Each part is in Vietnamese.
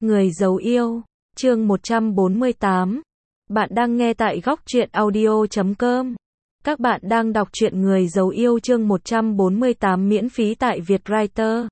Người giấu yêu, chương 148. Bạn đang nghe tại góc truyện audio.com. Các bạn đang đọc truyện Người giấu yêu chương 148 miễn phí tại Vietwriter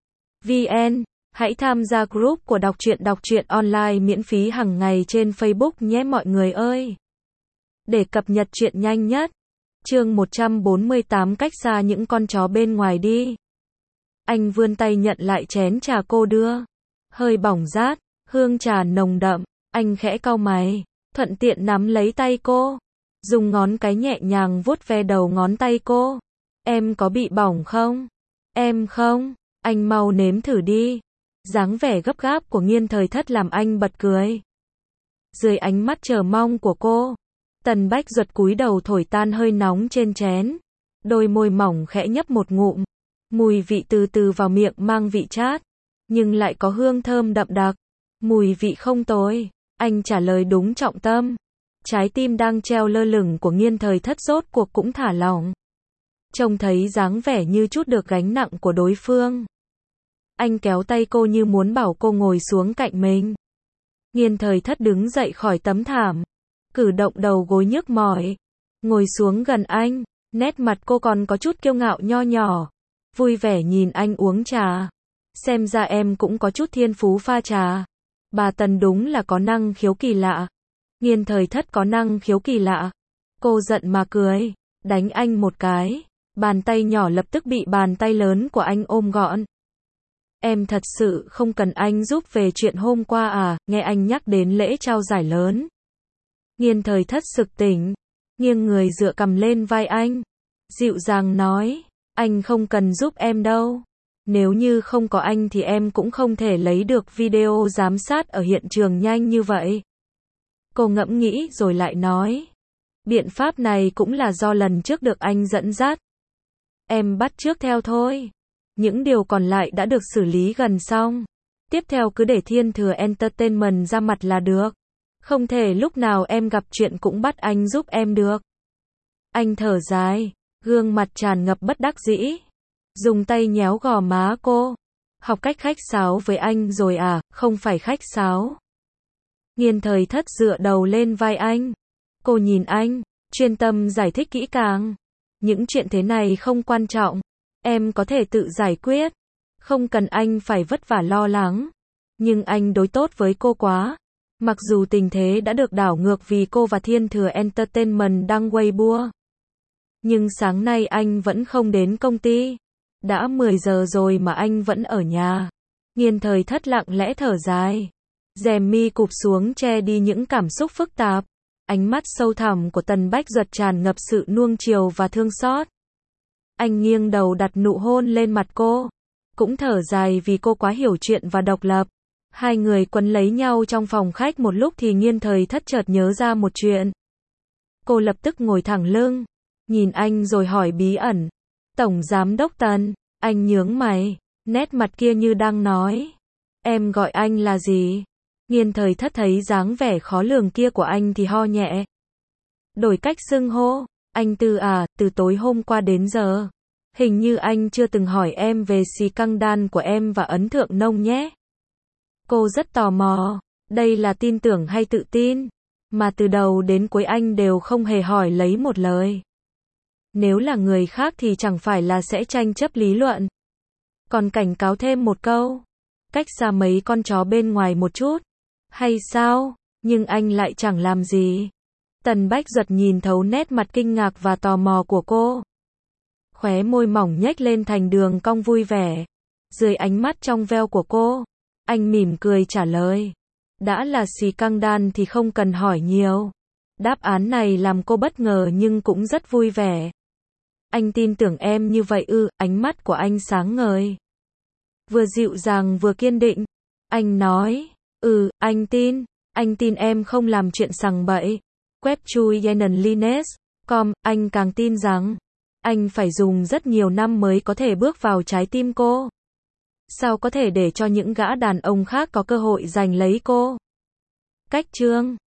VN. Hãy tham gia group của đọc truyện online miễn phí hàng ngày trên Facebook nhé mọi người ơi. Để cập nhật truyện nhanh nhất. Chương 148 cách xa những con chó bên ngoài đi. Anh vươn tay nhận lại chén trà cô đưa. Hơi bỏng rát, hương trà nồng đậm, anh khẽ cau mày, thuận tiện nắm lấy tay cô. Dùng ngón cái nhẹ nhàng vuốt ve đầu ngón tay cô. Em có bị bỏng không? Em không, anh mau nếm thử đi. Dáng vẻ gấp gáp của Nghiên Thời Thất làm anh bật cười. Dưới ánh mắt chờ mong của cô, Tần Bách Duật cúi đầu thổi tan hơi nóng trên chén. Đôi môi mỏng khẽ nhấp một ngụm. Mùi vị từ từ vào miệng mang vị chát, nhưng lại có hương thơm đậm đặc. Mùi vị không tồi, anh trả lời đúng trọng tâm. Trái tim đang treo lơ lửng của Nghiên Thời Thất rốt cuộc cũng thả lỏng. Trông thấy dáng vẻ như chút được gánh nặng của đối phương. Anh kéo tay cô như muốn bảo cô ngồi xuống cạnh mình. Nghiên Thời Thất đứng dậy khỏi tấm thảm, cử động đầu gối nhức mỏi, ngồi xuống gần anh, nét mặt cô còn có chút kiêu ngạo nho nhỏ, vui vẻ nhìn anh uống trà. Xem ra em cũng có chút thiên phú pha trà. Bà Tần đúng là có năng khiếu kỳ lạ. Nghiên Thời Thất có năng khiếu kỳ lạ. Cô giận mà cười, đánh anh một cái. Bàn tay nhỏ lập tức bị bàn tay lớn của anh ôm gọn. Em thật sự không cần anh giúp về chuyện hôm qua à, nghe anh nhắc đến lễ trao giải lớn. Nghiên Thời Thất sực tỉnh, nghiêng người dựa cằm lên vai anh. Dịu dàng nói, anh không cần giúp em đâu. Nếu như không có anh thì em cũng không thể lấy được video giám sát ở hiện trường nhanh như vậy. Cô ngẫm nghĩ rồi lại nói. Biện pháp này cũng là do lần trước được anh dẫn dắt. Em bắt chước theo thôi. Những điều còn lại đã được xử lý gần xong. Tiếp theo cứ để Thiên Thừa Entertainment ra mặt là được. Không thể lúc nào em gặp chuyện cũng bắt anh giúp em được. Anh thở dài, gương mặt tràn ngập bất đắc dĩ. Dùng tay nhéo gò má cô. Học cách khách sáo với anh rồi à, không phải khách sáo. Nghiên Thời Thất dựa đầu lên vai anh. Cô nhìn anh, chuyên tâm giải thích kỹ càng. Những chuyện thế này không quan trọng. Em có thể tự giải quyết. Không cần anh phải vất vả lo lắng. Nhưng anh đối tốt với cô quá. Mặc dù tình thế đã được đảo ngược vì cô và Thiên Thừa Entertainment đăng Weibo. Nhưng sáng nay anh vẫn không đến công ty. Đã 10 giờ rồi mà anh vẫn ở nhà. Nghiên Thời Thất lặng lẽ thở dài. Rèm mi cụp xuống che đi những cảm xúc phức tạp. Ánh mắt sâu thẳm của Tần Bách Duật tràn ngập sự nuông chiều và thương xót. Anh nghiêng đầu đặt nụ hôn lên mặt cô. Cũng thở dài vì cô quá hiểu chuyện và độc lập. Hai người quấn lấy nhau trong phòng khách một lúc thì Nghiên Thời Thất chợt nhớ ra một chuyện. Cô lập tức ngồi thẳng lưng, nhìn anh rồi hỏi bí ẩn. Tổng Giám đốc Tần, anh nhướng mày, nét mặt kia như đang nói. Em gọi anh là gì? Nghiên Thời Thất thấy dáng vẻ khó lường kia của anh thì ho nhẹ. Đổi cách xưng hô, anh Tư à, từ tối hôm qua đến giờ. Hình như anh chưa từng hỏi em về xì căng đan của em và ấn thượng nông nhé. Cô rất tò mò, đây là tin tưởng hay tự tin? Mà từ đầu đến cuối anh đều không hề hỏi lấy một lời. Nếu là người khác thì chẳng phải là sẽ tranh chấp lý luận. Còn cảnh cáo thêm một câu. Cách xa mấy con chó bên ngoài một chút. Hay sao? Nhưng anh lại chẳng làm gì. Tần Bách Duật nhìn thấu nét mặt kinh ngạc và tò mò của cô. Khóe môi mỏng nhếch lên thành đường cong vui vẻ. Dưới ánh mắt trong veo của cô, anh mỉm cười trả lời. Đã là xì căng đan thì không cần hỏi nhiều. Đáp án này làm cô bất ngờ nhưng cũng rất vui vẻ. Anh tin tưởng em như vậy ư? Ánh mắt của anh sáng ngời. Vừa dịu dàng vừa kiên định. Anh nói, anh tin em không làm chuyện sằng bậy. Web chui yenenlines.com, anh càng tin rằng, anh phải dùng rất nhiều năm mới có thể bước vào trái tim cô. Sao có thể để cho những gã đàn ông khác có cơ hội giành lấy cô? Cách chương